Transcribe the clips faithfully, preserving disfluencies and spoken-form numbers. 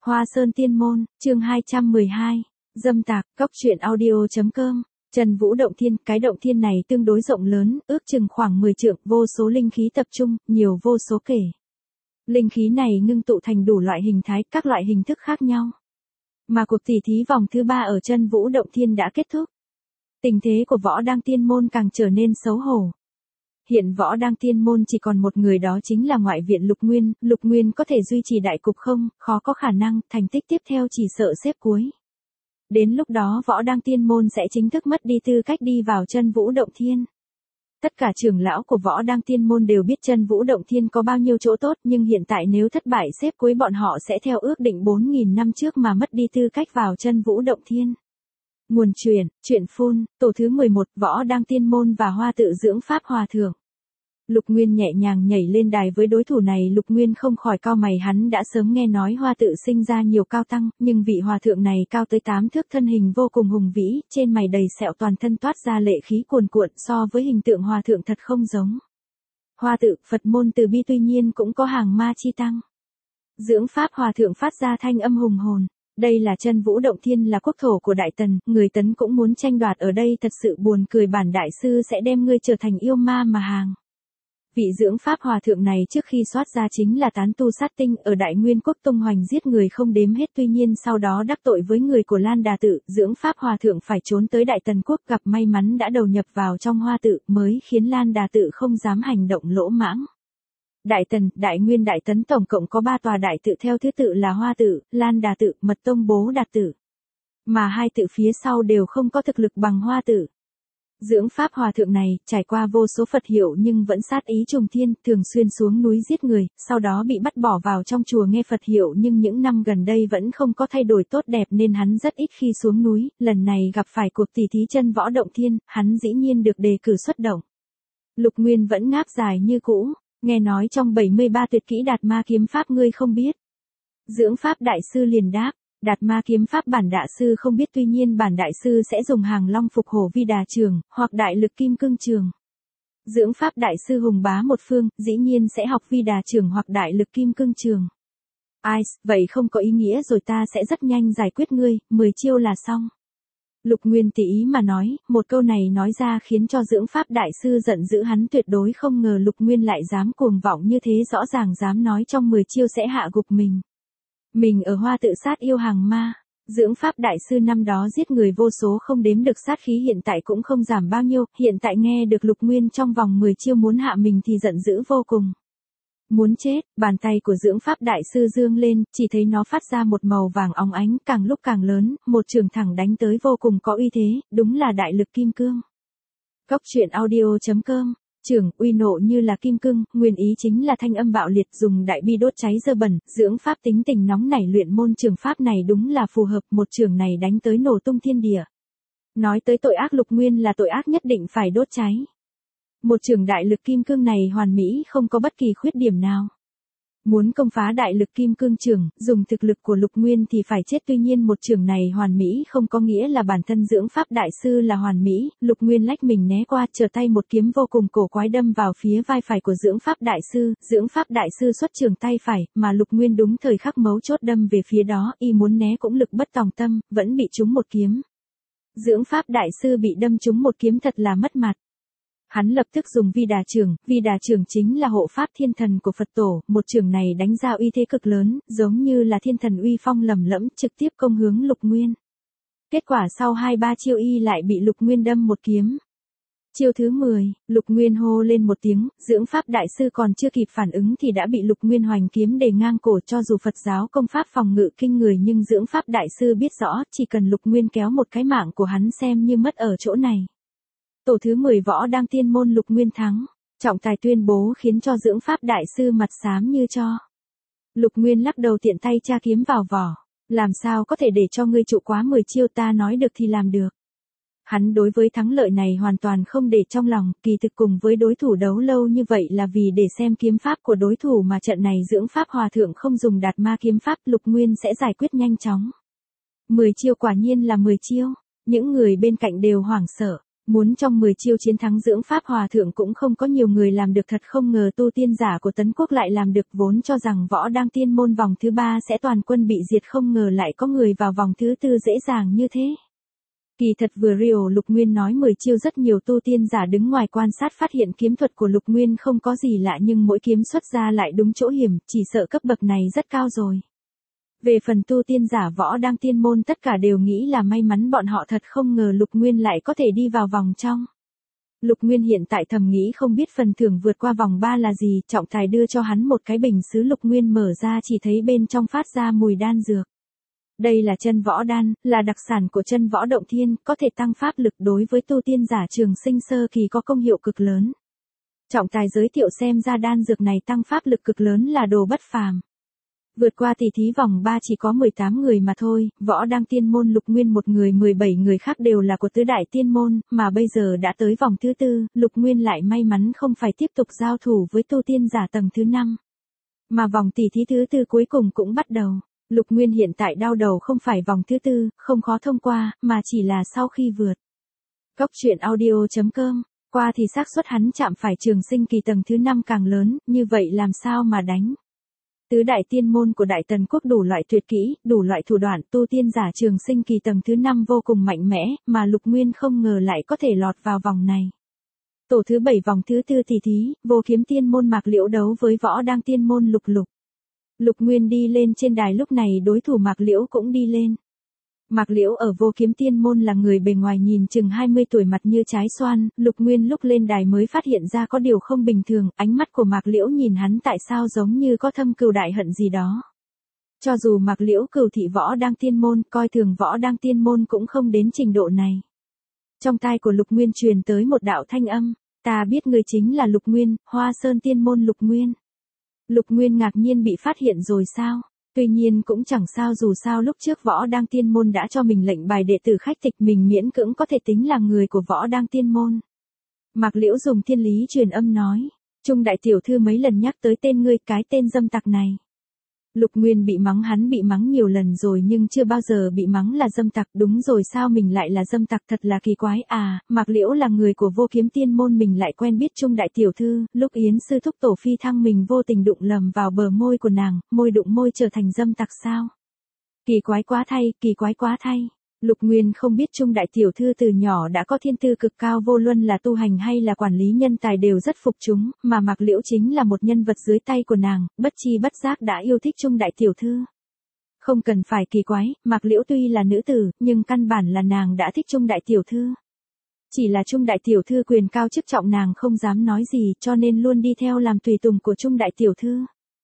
Hoa Sơn Tiên Môn, chương hai trăm mười hai, dâm tạc, cóc truyện audio.com, Trần Vũ Động Thiên, cái động thiên này tương đối rộng lớn, ước chừng khoảng mười trượng, vô số linh khí tập trung, nhiều vô số kể. Linh khí này ngưng tụ thành đủ loại hình thái, các loại hình thức khác nhau. Mà cuộc tỉ thí vòng thứ ba ở Trần Vũ Động Thiên đã kết thúc. Tình thế của Võ Đăng Tiên Môn càng trở nên xấu hổ. Hiện Võ Đăng Tiên Môn chỉ còn một người, đó chính là ngoại viện Lục Nguyên, Lục Nguyên có thể duy trì đại cục không, khó có khả năng, thành tích tiếp theo chỉ sợ xếp cuối. Đến lúc đó Võ Đăng Tiên Môn sẽ chính thức mất đi tư cách đi vào Trần Vũ Động Thiên. Tất cả trưởng lão của Võ Đăng Tiên Môn đều biết Trần Vũ Động Thiên có bao nhiêu chỗ tốt, nhưng hiện tại nếu thất bại xếp cuối bọn họ sẽ theo ước định bốn nghìn năm trước mà mất đi tư cách vào Trần Vũ Động Thiên. Nguồn truyền, truyện phun, tổ thứ mười một, Võ Đăng Tiên Môn và Hoa Tự Dưỡng Pháp Hòa Thượng. Lục Nguyên nhẹ nhàng nhảy lên đài với đối thủ này, Lục Nguyên không khỏi cau mày, hắn đã sớm nghe nói Hoa Tự sinh ra nhiều cao tăng, nhưng vị hòa thượng này cao tới tám thước, thân hình vô cùng hùng vĩ, trên mày đầy sẹo, toàn thân toát ra lệ khí cuồn cuộn, so với hình tượng hòa thượng thật không giống. Hoa Tự, Phật môn từ bi, tuy nhiên cũng có hàng ma chi tăng. Dưỡng Pháp Hòa Thượng phát ra thanh âm hùng hồn. Đây là Trần Vũ Động Thiên, là quốc thổ của Đại Tần, người Tấn cũng muốn tranh đoạt ở đây, thật sự buồn cười, bản đại sư sẽ đem ngươi trở thành yêu ma mà hàng. Vị Dưỡng Pháp Hòa Thượng này trước khi soát ra chính là tán tu sát tinh, ở Đại Nguyên Quốc tung hoành giết người không đếm hết, tuy nhiên sau đó đắc tội với người của Lan Đà Tự, Dưỡng Pháp Hòa Thượng phải trốn tới Đại Tần Quốc, gặp may mắn đã đầu nhập vào trong Hoa Tự, mới khiến Lan Đà Tự không dám hành động lỗ mãng. Đại Tần, Đại Nguyên, Đại Tấn tổng cộng có ba tòa đại tự, theo thứ tự là Hoa Tự, Lan Đà Tự, Mật Tông Bố Đạt Tự. Mà hai tự phía sau đều không có thực lực bằng Hoa Tự. Dưỡng Pháp Hòa Thượng này, trải qua vô số Phật hiệu nhưng vẫn sát ý trùng thiên, thường xuyên xuống núi giết người, sau đó bị bắt bỏ vào trong chùa nghe Phật hiệu, nhưng những năm gần đây vẫn không có thay đổi tốt đẹp nên hắn rất ít khi xuống núi, lần này gặp phải cuộc tỉ thí Trần Võ Động Thiên, hắn dĩ nhiên được đề cử xuất động. Lục Nguyên vẫn ngáp dài như cũ, nghe nói trong bảy mươi ba tuyệt kỹ Đạt Ma Kiếm Pháp ngươi không biết. Dưỡng Pháp Đại Sư liền đáp. Đạt Ma Kiếm Pháp bản đại sư không biết, tuy nhiên bản đại sư sẽ dùng Hàng Long Phục Hổ Vi Đà Trường, hoặc Đại Lực Kim Cương Trường. Dưỡng Pháp Đại Sư hùng bá một phương, dĩ nhiên sẽ học Vi Đà Trường hoặc Đại Lực Kim Cương Trường. Ai, vậy không có ý nghĩa rồi, ta sẽ rất nhanh giải quyết ngươi, mười chiêu là xong. Lục Nguyên tỉ ý mà nói, một câu này nói ra khiến cho Dưỡng Pháp Đại Sư giận dữ, hắn tuyệt đối không ngờ Lục Nguyên lại dám cuồng vọng như thế, rõ ràng dám nói trong mười chiêu sẽ hạ gục mình. Mình ở Hoa Tự sát yêu hàng ma, Dưỡng Pháp Đại Sư năm đó giết người vô số không đếm được, sát khí hiện tại cũng không giảm bao nhiêu, hiện tại nghe được Lục Nguyên trong vòng mười chiêu muốn hạ mình thì giận dữ vô cùng. Muốn chết, bàn tay của Dưỡng Pháp Đại Sư dương lên, chỉ thấy nó phát ra một màu vàng óng ánh, càng lúc càng lớn, một trường thẳng đánh tới vô cùng có uy thế, đúng là Đại Lực Kim Cương. Cóc truyện audio.com, trường, uy nộ như là kim cương, nguyên ý chính là thanh âm bạo liệt, dùng đại bi đốt cháy dơ bẩn, Dưỡng Pháp tính tình nóng nảy, luyện môn trường pháp này đúng là phù hợp, một trường này đánh tới nổ tung thiên địa. Nói tới tội ác, Lục Nguyên là tội ác nhất định phải đốt cháy. Một trường Đại Lực Kim Cương này hoàn mỹ, không có bất kỳ khuyết điểm nào. Muốn công phá Đại Lực Kim Cương trường, dùng thực lực của Lục Nguyên thì phải chết, tuy nhiên một trường này hoàn mỹ không có nghĩa là bản thân Dưỡng Pháp Đại Sư là hoàn mỹ, Lục Nguyên lách mình né qua, trở tay một kiếm vô cùng cổ quái đâm vào phía vai phải của Dưỡng Pháp Đại Sư, Dưỡng Pháp Đại Sư xuất trường tay phải, mà Lục Nguyên đúng thời khắc mấu chốt đâm về phía đó, y muốn né cũng lực bất tòng tâm, vẫn bị trúng một kiếm. Dưỡng Pháp Đại Sư bị đâm trúng một kiếm thật là mất mặt. Hắn lập tức dùng Vi Đà Trường, Vi Đà Trường chính là hộ pháp thiên thần của Phật tổ, một trường này đánh ra uy thế cực lớn, giống như là thiên thần uy phong lầm lẫm, trực tiếp công hướng Lục Nguyên. Kết quả sau hai ba chiêu y lại bị Lục Nguyên đâm một kiếm. Chiêu thứ mười, Lục Nguyên hô lên một tiếng, Dưỡng Pháp Đại Sư còn chưa kịp phản ứng thì đã bị Lục Nguyên hoành kiếm để ngang cổ, cho dù Phật giáo công pháp phòng ngự kinh người nhưng Dưỡng Pháp Đại Sư biết rõ, chỉ cần Lục Nguyên kéo một cái mạng của hắn xem như mất ở chỗ này. Tổ thứ mười Võ Đăng Tiên Môn Lục Nguyên thắng, trọng tài tuyên bố khiến cho Dưỡng Pháp Đại Sư mặt xám như cho. Lục Nguyên lắc đầu tiện tay tra kiếm vào vỏ, làm sao có thể để cho ngươi trụ quá mười chiêu, ta nói được thì làm được. Hắn đối với thắng lợi này hoàn toàn không để trong lòng, kỳ thực cùng với đối thủ đấu lâu như vậy là vì để xem kiếm pháp của đối thủ, mà trận này Dưỡng Pháp Hòa Thượng không dùng Đạt Ma Kiếm Pháp, Lục Nguyên sẽ giải quyết nhanh chóng. mười chiêu quả nhiên là mười chiêu, những người bên cạnh đều hoảng sợ. Muốn trong mười chiêu chiến thắng dưỡng pháp hòa thượng cũng không có nhiều người làm được, thật không ngờ tu tiên giả của Tấn Quốc lại làm được, vốn cho rằng võ đăng tiên môn vòng thứ ba sẽ toàn quân bị diệt, không ngờ lại có người vào vòng thứ tư dễ dàng như thế. Kỳ thật vừa Rio Lục Nguyên nói mười chiêu rất nhiều tu tiên giả đứng ngoài quan sát phát hiện kiếm thuật của Lục Nguyên không có gì lạ, nhưng mỗi kiếm xuất ra lại đúng chỗ hiểm, chỉ sợ cấp bậc này rất cao rồi. Về phần tu tiên giả võ đăng tiên môn tất cả đều nghĩ là may mắn, bọn họ thật không ngờ Lục Nguyên lại có thể đi vào vòng trong. Lục Nguyên hiện tại thầm nghĩ không biết phần thưởng vượt qua vòng ba là gì, trọng tài đưa cho hắn một cái bình sứ, Lục Nguyên mở ra chỉ thấy bên trong phát ra mùi đan dược. Đây là chân võ đan, là đặc sản của chân võ động thiên, có thể tăng pháp lực, đối với tu tiên giả trường sinh sơ kỳ có công hiệu cực lớn. Trọng tài giới thiệu xem ra đan dược này tăng pháp lực cực lớn là đồ bất phàm. Vượt qua tỷ thí vòng ba chỉ có mười tám người mà thôi, võ đăng tiên môn Lục Nguyên một người, mười bảy người khác đều là của tứ đại tiên môn, mà bây giờ đã tới vòng thứ tư, Lục Nguyên lại may mắn không phải tiếp tục giao thủ với tu tiên giả tầng thứ năm. Mà vòng tỷ thí thứ tư cuối cùng cũng bắt đầu. Lục Nguyên hiện tại đau đầu không phải vòng thứ tư, không khó thông qua, mà chỉ là sau khi vượt. Cốc truyện audio chấm com, qua thì xác suất hắn chạm phải trường sinh kỳ tầng thứ năm càng lớn, như vậy làm sao mà đánh. Tứ đại tiên môn của Đại Tần Quốc đủ loại tuyệt kỹ, đủ loại thủ đoạn, tu tiên giả trường sinh kỳ tầng thứ năm vô cùng mạnh mẽ, mà Lục Nguyên không ngờ lại có thể lọt vào vòng này. Tổ thứ bảy vòng thứ tư tỷ thí, Vô Kiếm tiên môn Mạc Liễu đấu với võ đăng tiên môn Lục Lục. Lục Nguyên đi lên trên đài, lúc này đối thủ Mạc Liễu cũng đi lên. Mạc Liễu ở Vô Kiếm tiên môn là người bề ngoài nhìn chừng hai mươi tuổi, mặt như trái xoan, Lục Nguyên lúc lên đài mới phát hiện ra có điều không bình thường, ánh mắt của Mạc Liễu nhìn hắn tại sao giống như có thâm cừu đại hận gì đó. Cho dù Mạc Liễu cừu thị võ đăng tiên môn, coi thường võ đăng tiên môn cũng không đến trình độ này. Trong tai của Lục Nguyên truyền tới một đạo thanh âm, ta biết người chính là Lục Nguyên, Hoa Sơn tiên môn Lục Nguyên. Lục Nguyên ngạc nhiên, bị phát hiện rồi sao? Tuy nhiên cũng chẳng sao, dù sao lúc trước võ đăng tiên môn đã cho mình lệnh bài đệ tử khách tịch, mình miễn cưỡng có thể tính là người của võ đăng tiên môn. Mạc Liễu dùng thiên lý truyền âm nói, Trung đại tiểu thư mấy lần nhắc tới tên ngươi, cái tên dâm tặc này. Lục Nguyên bị mắng, hắn bị mắng nhiều lần rồi nhưng chưa bao giờ bị mắng là dâm tặc, đúng rồi, sao mình lại là dâm tặc, thật là kỳ quái à. Mạc Liễu là người của Vô Kiếm tiên môn, mình lại quen biết Trung đại tiểu thư, lúc Yến sư thúc tổ phi thăng mình vô tình đụng lầm vào bờ môi của nàng, môi đụng môi trở thành dâm tặc sao? Kỳ quái quá thay, kỳ quái quá thay. Lục Nguyên không biết Trung đại tiểu thư từ nhỏ đã có thiên tư cực cao, vô luận là tu hành hay là quản lý nhân tài đều rất phục chúng, mà Mạc Liễu chính là một nhân vật dưới tay của nàng, bất chi bất giác đã yêu thích Trung đại tiểu thư. Không cần phải kỳ quái, Mạc Liễu tuy là nữ tử, nhưng căn bản là nàng đã thích Trung đại tiểu thư. Chỉ là Trung đại tiểu thư quyền cao chức trọng, nàng không dám nói gì, cho nên luôn đi theo làm tùy tùng của Trung đại tiểu thư.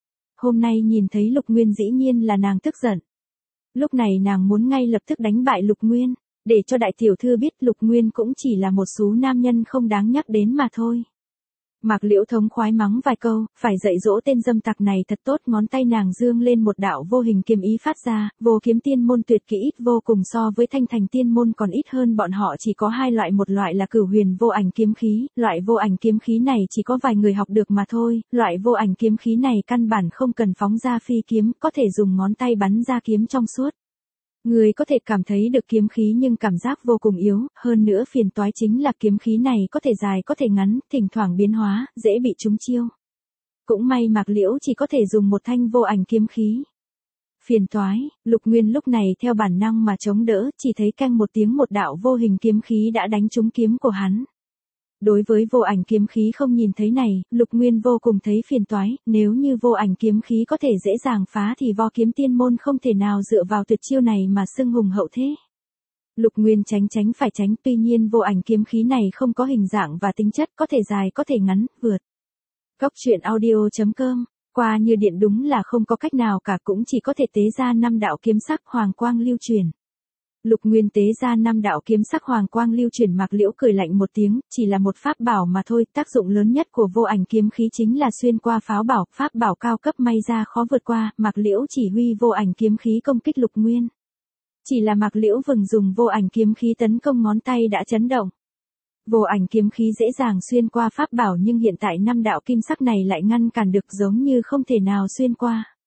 Hôm nay nhìn thấy Lục Nguyên dĩ nhiên là nàng tức giận. Lúc này nàng muốn ngay lập tức đánh bại Lục Nguyên, để cho đại tiểu thư biết Lục Nguyên cũng chỉ là một số nam nhân không đáng nhắc đến mà thôi. Mạc Liễu thống khoái mắng vài câu, phải dạy dỗ tên dâm tặc này thật tốt, ngón tay nàng dương lên một đạo vô hình kiếm ý phát ra, Vô Kiếm tiên môn tuyệt kỹ ít vô cùng, so với Thanh Thành tiên môn còn ít hơn, bọn họ chỉ có hai loại, một loại là Cửu Huyền vô ảnh kiếm khí, loại vô ảnh kiếm khí này chỉ có vài người học được mà thôi, loại vô ảnh kiếm khí này căn bản không cần phóng ra phi kiếm, có thể dùng ngón tay bắn ra kiếm trong suốt. Người có thể cảm thấy được kiếm khí nhưng cảm giác vô cùng yếu, hơn nữa phiền toái chính là kiếm khí này có thể dài có thể ngắn, thỉnh thoảng biến hóa, dễ bị trúng chiêu. Cũng may Mạc Liễu chỉ có thể dùng một thanh vô ảnh kiếm khí. Phiền toái, Lục Nguyên lúc này theo bản năng mà chống đỡ, chỉ thấy canh một tiếng, một đạo vô hình kiếm khí đã đánh trúng kiếm của hắn. Đối với vô ảnh kiếm khí không nhìn thấy này, Lục Nguyên vô cùng thấy phiền toái, nếu như vô ảnh kiếm khí có thể dễ dàng phá thì Vô Kiếm tiên môn không thể nào dựa vào tuyệt chiêu này mà xưng hùng hậu thế. Lục Nguyên tránh tránh phải tránh, tuy nhiên vô ảnh kiếm khí này không có hình dạng và tính chất, có thể dài có thể ngắn, vượt. Cốc truyện audio chấm com, qua như điện đúng là không có cách nào cả, cũng chỉ có thể tế ra năm đạo kiếm sắc hoàng quang lưu truyền. Lục Nguyên tế ra năm đạo kiếm sắc hoàng quang lưu chuyển, Mạc Liễu cười lạnh một tiếng, chỉ là một pháp bảo mà thôi, tác dụng lớn nhất của vô ảnh kiếm khí chính là xuyên qua pháo bảo, pháp bảo cao cấp may ra khó vượt qua, Mạc Liễu chỉ huy vô ảnh kiếm khí công kích Lục Nguyên. Chỉ là Mạc Liễu vừng dùng vô ảnh kiếm khí tấn công, ngón tay đã chấn động. Vô ảnh kiếm khí dễ dàng xuyên qua pháp bảo, nhưng hiện tại năm đạo kim sắc này lại ngăn cản được, giống như không thể nào xuyên qua.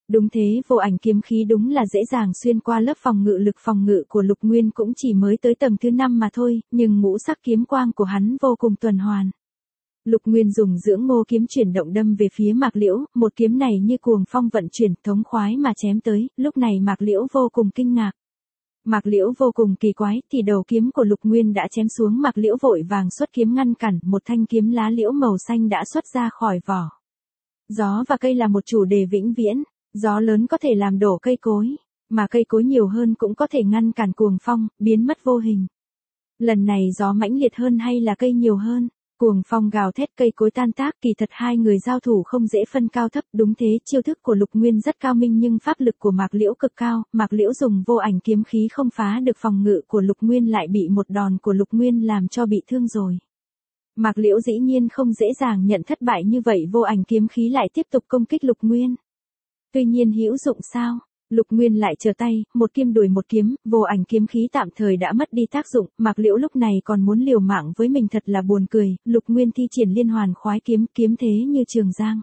Đúng thế, vô ảnh kiếm khí đúng là dễ dàng xuyên qua lớp phòng ngự lực phòng ngự của Lục Nguyên cũng chỉ mới tới tầng thứ năm mà thôi, nhưng ngũ sắc kiếm quang của hắn vô cùng tuần hoàn. Lục Nguyên dùng dưỡng ngô kiếm chuyển động đâm về phía Mạc Liễu, một kiếm này như cuồng phong vận chuyển thống khoái mà chém tới, lúc này Mạc Liễu vô cùng kinh ngạc. Mạc Liễu vô cùng kỳ quái, thì đầu kiếm của Lục Nguyên đã chém xuống, Mạc Liễu vội vàng xuất kiếm ngăn cản, một thanh kiếm lá liễu màu xanh đã xuất ra khỏi vỏ. Gió và cây là một chủ đề vĩnh viễn, gió lớn có thể làm đổ cây cối, mà cây cối nhiều hơn cũng có thể ngăn cản cuồng phong, biến mất vô hình. Lần này gió mãnh liệt hơn hay là cây nhiều hơn? Cuồng phong gào thét cây cối tan tác, kỳ thật hai người giao thủ không dễ phân cao thấp, đúng thế, chiêu thức của Lục Nguyên rất cao minh nhưng pháp lực của Mạc Liễu cực cao, Mạc Liễu dùng vô ảnh kiếm khí không phá được phòng ngự của Lục Nguyên lại bị một đòn của Lục Nguyên làm cho bị thương rồi. Mạc Liễu dĩ nhiên không dễ dàng nhận thất bại như vậy, vô ảnh kiếm khí lại tiếp tục công kích Lục Nguyên. Tuy nhiên hữu dụng sao? Lục Nguyên lại trở tay, một kiếm đuổi một kiếm, vô ảnh kiếm khí tạm thời đã mất đi tác dụng, Mạc Liễu lúc này còn muốn liều mạng với mình thật là buồn cười, Lục Nguyên thi triển liên hoàn khoái kiếm, kiếm thế như trường giang.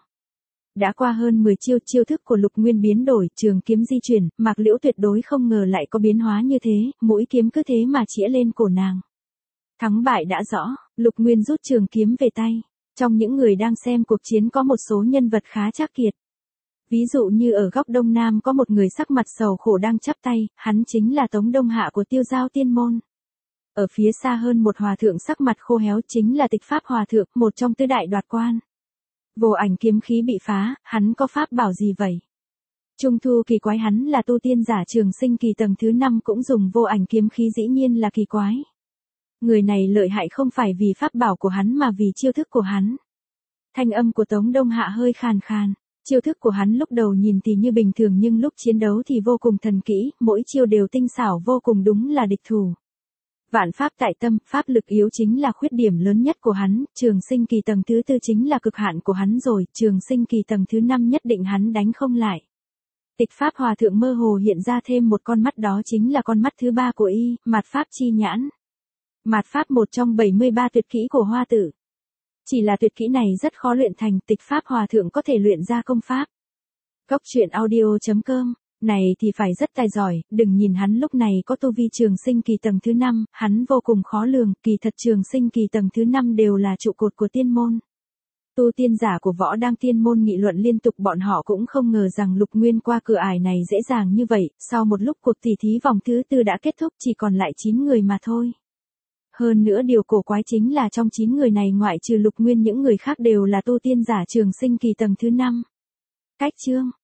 Đã qua hơn mười chiêu, chiêu thức của Lục Nguyên biến đổi, trường kiếm di chuyển, Mạc Liễu tuyệt đối không ngờ lại có biến hóa như thế, mũi kiếm cứ thế mà chĩa lên cổ nàng. Thắng bại đã rõ, Lục Nguyên rút trường kiếm về tay. Trong những người đang xem cuộc chiến có một số nhân vật khá trác kiệt. Ví dụ như ở góc đông nam có một người sắc mặt sầu khổ đang chắp tay, hắn chính là Tống Đông Hạ của Tiêu Giao Tiên Môn. Ở phía xa hơn một hòa thượng sắc mặt khô héo chính là Tịch Pháp Hòa Thượng, một trong tứ đại đoạt quan. Vô ảnh kiếm khí bị phá, hắn có pháp bảo gì vậy? Trung thu kỳ quái, hắn là tu tiên giả Trường Sinh kỳ tầng thứ năm cũng dùng vô ảnh kiếm khí, dĩ nhiên là kỳ quái. Người này lợi hại không phải vì pháp bảo của hắn mà vì chiêu thức của hắn. Thanh âm của Tống Đông Hạ hơi khàn khàn. Chiêu thức của hắn lúc đầu nhìn thì như bình thường nhưng lúc chiến đấu thì vô cùng thần kỹ, mỗi chiêu đều tinh xảo vô cùng, đúng là địch thủ. Vạn pháp tại tâm, pháp lực yếu chính là khuyết điểm lớn nhất của hắn, Trường Sinh kỳ tầng thứ tư chính là cực hạn của hắn rồi, Trường Sinh kỳ tầng thứ năm nhất định hắn đánh không lại. Tịch Pháp Hòa Thượng mơ hồ hiện ra thêm một con mắt, đó chính là con mắt thứ ba của y, Mạt Pháp chi nhãn. Mạt Pháp một trong bảy mươi ba tuyệt kỹ của Hoa Tử. Chỉ là tuyệt kỹ này rất khó luyện thành, Tịch Pháp Hòa Thượng có thể luyện ra công pháp. Góc truyện audio chấm com, này thì phải rất tài giỏi, đừng nhìn hắn lúc này có tu vi Trường Sinh kỳ tầng thứ năm, hắn vô cùng khó lường, kỳ thật Trường Sinh kỳ tầng thứ năm đều là trụ cột của tiên môn. Tu tiên giả của Võ Đăng Tiên Môn nghị luận liên tục, bọn họ cũng không ngờ rằng Lục Nguyên qua cửa ải này dễ dàng như vậy, sau một lúc cuộc tỉ thí vòng thứ tư đã kết thúc, chỉ còn lại chín người mà thôi. Hơn nữa điều cổ quái chính là trong chín người này ngoại trừ Lục Nguyên những người khác đều là tu tiên giả Trường Sinh kỳ tầng thứ năm. Cách chương